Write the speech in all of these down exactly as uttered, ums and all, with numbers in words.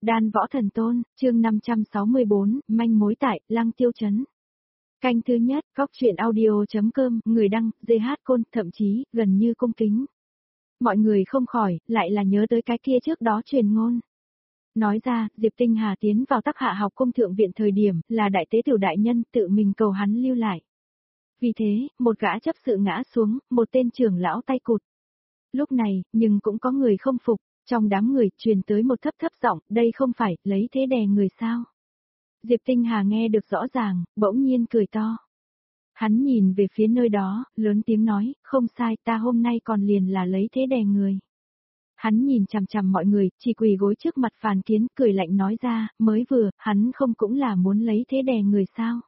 Đan Võ Thần Tôn, chương năm trăm sáu mươi bốn, manh mối tại Lăng Tiêu Trấn. Canh thứ nhất, góc truyện audio.com, người đăng, giê hát Côn, thậm chí, gần như cung kính. Mọi người không khỏi, lại là nhớ tới cái kia trước đó truyền ngôn. Nói ra, Diệp Tinh Hà tiến vào Tắc Hạ học cung thượng viện thời điểm, là đại tế tiểu đại nhân tự mình cầu hắn lưu lại. Vì thế, một gã chấp sự ngã xuống, một tên trưởng lão tay cụt. Lúc này, nhưng cũng có người không phục. Trong đám người, truyền tới một thấp thấp giọng, đây không phải, lấy thế đè người sao. Diệp Tinh Hà nghe được rõ ràng, bỗng nhiên cười to. Hắn nhìn về phía nơi đó, lớn tiếng nói, không sai, ta hôm nay còn liền là lấy thế đè người. Hắn nhìn chằm chằm mọi người, chỉ quỳ gối trước mặt Phàn Kiến, cười lạnh nói ra, mới vừa, hắn không cũng là muốn lấy thế đè người sao.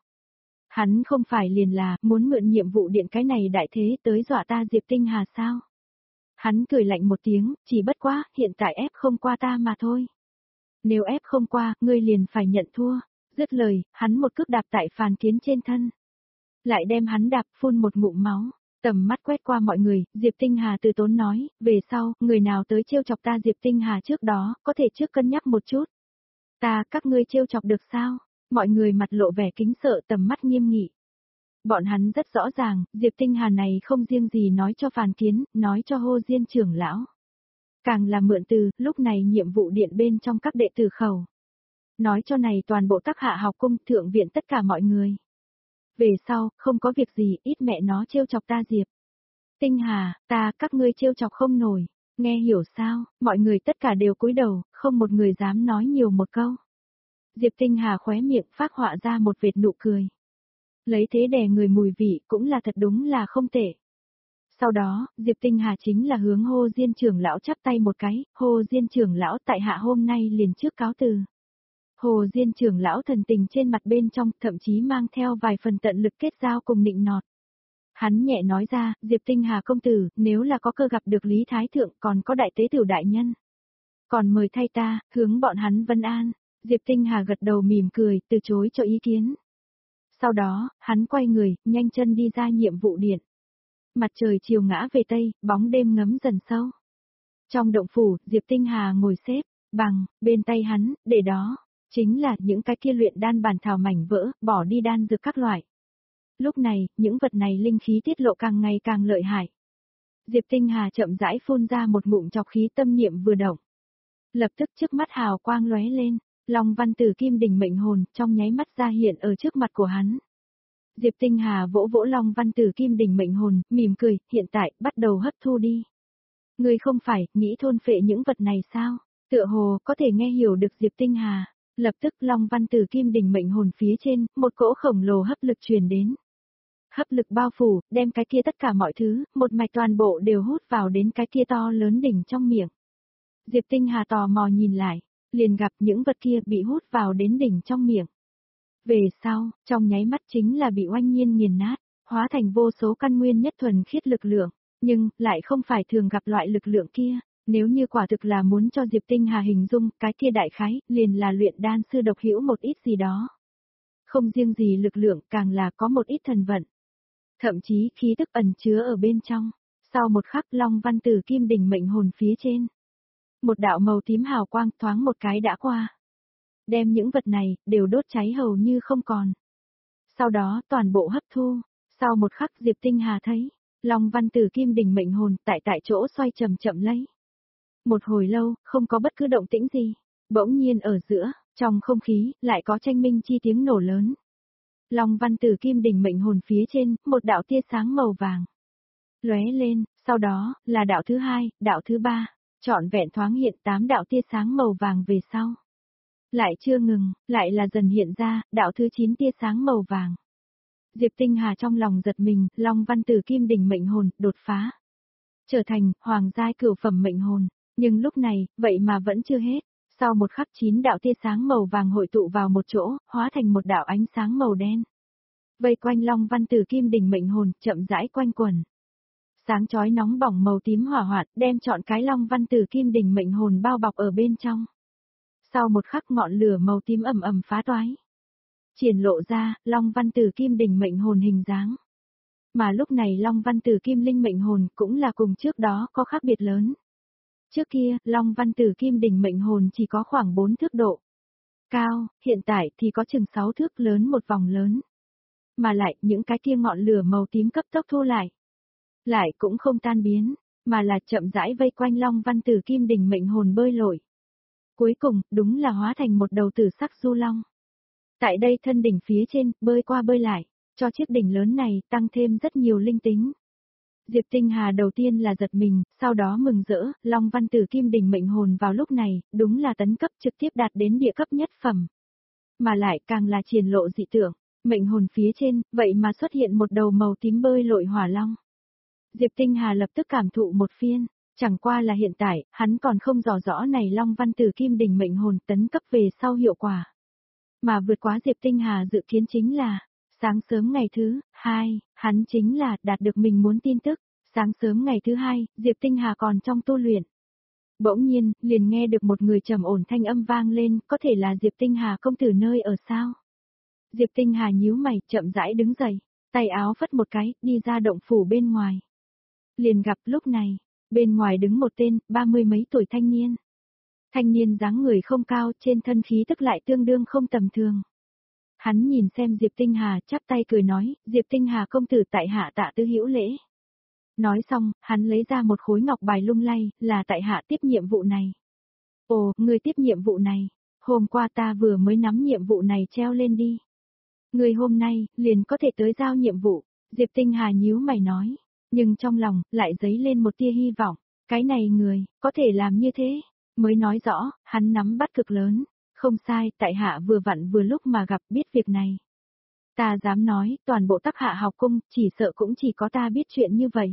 Hắn không phải liền là, muốn mượn nhiệm vụ điện cái này đại thế tới dọa ta Diệp Tinh Hà sao. Hắn cười lạnh một tiếng, chỉ bất quá, hiện tại ép không qua ta mà thôi. Nếu ép không qua, ngươi liền phải nhận thua. Dứt lời, hắn một cước đạp tại Phàn Kiến trên thân. Lại đem hắn đạp phun một ngụm máu. Tầm mắt quét qua mọi người, Diệp Tinh Hà từ tốn nói, về sau, người nào tới trêu chọc ta Diệp Tinh Hà trước đó, có thể trước cân nhắc một chút. Ta, các ngươi trêu chọc được sao? Mọi người mặt lộ vẻ kính sợ, tầm mắt nghiêm nghị. Bọn hắn rất rõ ràng, Diệp Tinh Hà này không riêng gì nói cho Phàn Kiến, nói cho Hô Diên trưởng lão. Càng là mượn từ, lúc này nhiệm vụ điện bên trong các đệ tử khẩu. Nói cho này toàn bộ Tắc Hạ học cung thượng viện tất cả mọi người. Về sau, không có việc gì, ít mẹ nó trêu chọc ta Diệp. Tinh Hà, ta, các ngươi trêu chọc không nổi. Nghe hiểu sao, mọi người tất cả đều cúi đầu, không một người dám nói nhiều một câu. Diệp Tinh Hà khóe miệng phác họa ra một vệt nụ cười. Lấy thế đè người mùi vị cũng là thật đúng là không tệ. Sau đó, Diệp Tinh Hà chính là hướng Hô Diên trưởng lão chắp tay một cái, Hô Diên trưởng lão tại hạ hôm nay liền trước cáo từ. Hồ Diên trưởng lão thần tình trên mặt bên trong, thậm chí mang theo vài phần tận lực kết giao cùng nịnh nọt. Hắn nhẹ nói ra, Diệp Tinh Hà công tử, nếu là có cơ gặp được Lý Thái Thượng còn có đại tế tiểu đại nhân. Còn mời thay ta, hướng bọn hắn vân an. Diệp Tinh Hà gật đầu mỉm cười, từ chối cho ý kiến. Sau đó, hắn quay người, nhanh chân đi ra nhiệm vụ điện. Mặt trời chiều ngã về tây, bóng đêm ngấm dần sâu. Trong động phủ, Diệp Tinh Hà ngồi xếp, bằng, bên tay hắn, để đó, chính là những cái kia luyện đan bản thảo mảnh vỡ, bỏ đi đan dược các loại. Lúc này, những vật này linh khí tiết lộ càng ngày càng lợi hại. Diệp Tinh Hà chậm rãi phun ra một ngụm chọc khí, tâm niệm vừa động. Lập tức trước mắt hào quang lóe lên. Long văn tử kim đỉnh mệnh hồn trong nháy mắt ra hiện ở trước mặt của hắn. Diệp Tinh Hà vỗ vỗ Long văn tử kim đỉnh mệnh hồn, mỉm cười, hiện tại, bắt đầu hấp thu đi. Ngươi không phải, nghĩ thôn phệ những vật này sao? Tựa hồ, có thể nghe hiểu được Diệp Tinh Hà. Lập tức Long văn tử kim đỉnh mệnh hồn phía trên, một cỗ khổng lồ hấp lực truyền đến. Hấp lực bao phủ, đem cái kia tất cả mọi thứ, một mạch toàn bộ đều hút vào đến cái kia to lớn đỉnh trong miệng. Diệp Tinh Hà tò mò nhìn lại. Liền gặp những vật kia bị hút vào đến đỉnh trong miệng. Về sau, trong nháy mắt chính là bị oanh nhiên nghiền nát, hóa thành vô số căn nguyên nhất thuần khiết lực lượng, nhưng lại không phải thường gặp loại lực lượng kia. Nếu như quả thực là muốn cho Diệp Tinh Hà hình dung, cái kia đại khái, liền là luyện đan sư độc hữu một ít gì đó. Không riêng gì lực lượng, càng là có một ít thần vận. Thậm chí khí tức ẩn chứa ở bên trong. Sau một khắc Long văn tử kim đỉnh mệnh hồn phía trên. Một đạo màu tím hào quang thoáng một cái đã qua. Đem những vật này, đều đốt cháy hầu như không còn. Sau đó toàn bộ hấp thu. Sau một khắc Diệp Tinh Hà thấy, Long văn tử kim đỉnh mệnh hồn tại tại chỗ xoay chậm chậm lấy. Một hồi lâu, không có bất cứ động tĩnh gì. Bỗng nhiên ở giữa, trong không khí, lại có tranh minh chi tiếng nổ lớn. Long văn tử kim đỉnh mệnh hồn phía trên, một đạo tia sáng màu vàng. Lóe lên, sau đó, là đạo thứ hai, đạo thứ ba. Trọn vẹn thoáng hiện tám đạo tia sáng màu vàng về sau. Lại chưa ngừng, lại là dần hiện ra, đạo thứ chín tia sáng màu vàng. Diệp Tinh Hà trong lòng giật mình, Long văn tử kim đỉnh mệnh hồn, đột phá. Trở thành, hoàng giai cửu phẩm mệnh hồn. Nhưng lúc này, vậy mà vẫn chưa hết. Sau một khắc chín đạo tia sáng màu vàng hội tụ vào một chỗ, hóa thành một đạo ánh sáng màu đen. Vây quanh Long văn tử kim đỉnh mệnh hồn, chậm rãi quanh quẩn. Sáng chói nóng bỏng màu tím hỏa hoạn, đem trọn cái Long văn tử kim đỉnh mệnh hồn bao bọc ở bên trong. Sau một khắc ngọn lửa màu tím ầm ầm phá toái. Triển lộ ra, Long văn tử kim đỉnh mệnh hồn hình dáng. Mà lúc này Long văn tử kim linh mệnh hồn cũng là cùng trước đó có khác biệt lớn. Trước kia, Long Văn Tử Kim đỉnh mệnh hồn chỉ có khoảng bốn thước độ cao, hiện tại thì có chừng sáu thước lớn một vòng lớn. Mà lại, những cái kia ngọn lửa màu tím cấp tốc thu lại. Lại cũng không tan biến, mà là chậm rãi vây quanh Long Văn Tử Kim đỉnh mệnh hồn bơi lội. Cuối cùng, đúng là hóa thành một đầu tử sắc du long. Tại đây thân đỉnh phía trên, bơi qua bơi lại, cho chiếc đỉnh lớn này tăng thêm rất nhiều linh tính. Diệp Tinh Hà đầu tiên là giật mình, sau đó mừng rỡ, Long Văn Tử Kim đỉnh mệnh hồn vào lúc này, đúng là tấn cấp trực tiếp đạt đến địa cấp nhất phẩm. Mà lại càng là triển lộ dị tượng, mệnh hồn phía trên, vậy mà xuất hiện một đầu màu tím bơi lội hỏa long. Diệp Tinh Hà lập tức cảm thụ một phiên, chẳng qua là hiện tại, hắn còn không rõ rõ này Long Văn Tử Kim đỉnh mệnh hồn tấn cấp về sau hiệu quả. Mà vượt quá Diệp Tinh Hà dự kiến chính là, sáng sớm ngày thứ hai, hắn chính là đạt được mình muốn tin tức. Sáng sớm ngày thứ hai, Diệp Tinh Hà còn trong tu luyện. Bỗng nhiên, liền nghe được một người trầm ổn thanh âm vang lên, có thể là Diệp Tinh Hà công tử nơi ở sao? Diệp Tinh Hà nhíu mày, chậm rãi đứng dậy, tay áo phất một cái, đi ra động phủ bên ngoài. Liền gặp lúc này, bên ngoài đứng một tên, ba mươi mấy tuổi thanh niên. Thanh niên dáng người không cao, trên thân khí tức lại tương đương không tầm thường. Hắn nhìn xem Diệp Tinh Hà, chắp tay cười nói, Diệp Tinh Hà công tử tại hạ tạ tư hữu lễ. Nói xong, hắn lấy ra một khối ngọc bài lung lay, là tại hạ tiếp nhiệm vụ này. Ồ, ngươi tiếp nhiệm vụ này, hôm qua ta vừa mới nắm nhiệm vụ này treo lên đi. Ngươi hôm nay, liền có thể tới giao nhiệm vụ, Diệp Tinh Hà nhíu mày nói, nhưng trong lòng, lại dấy lên một tia hy vọng, cái này người, có thể làm như thế, mới nói rõ, hắn nắm bắt cực lớn, không sai, tại hạ vừa vặn vừa lúc mà gặp biết việc này. Ta dám nói, toàn bộ Tắc Hạ học cung, chỉ sợ cũng chỉ có ta biết chuyện như vậy.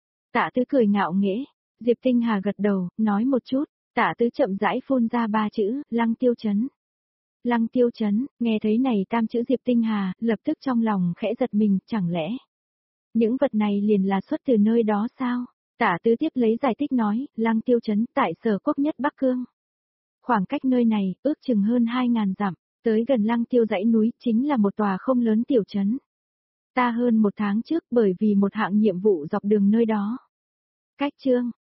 Tạ Tứ cười ngạo nghễ, Diệp Tinh Hà gật đầu, nói một chút, Tạ Tứ chậm rãi phun ra ba chữ, Lăng Tiêu Chấn. Lăng Tiêu Chấn, nghe thấy này tam chữ Diệp Tinh Hà, lập tức trong lòng khẽ giật mình, chẳng lẽ những vật này liền là xuất từ nơi đó sao? Tạ Tứ tiếp lấy giải thích nói, Lăng Tiêu Chấn tại Sở Quốc nhất Bắc Cương. Khoảng cách nơi này, ước chừng hơn hai ngàn dặm, tới gần Lăng Tiêu dãy núi, chính là một tòa không lớn tiểu trấn. Ta hơn một tháng trước bởi vì một hạng nhiệm vụ dọc đường nơi đó. Cách chương,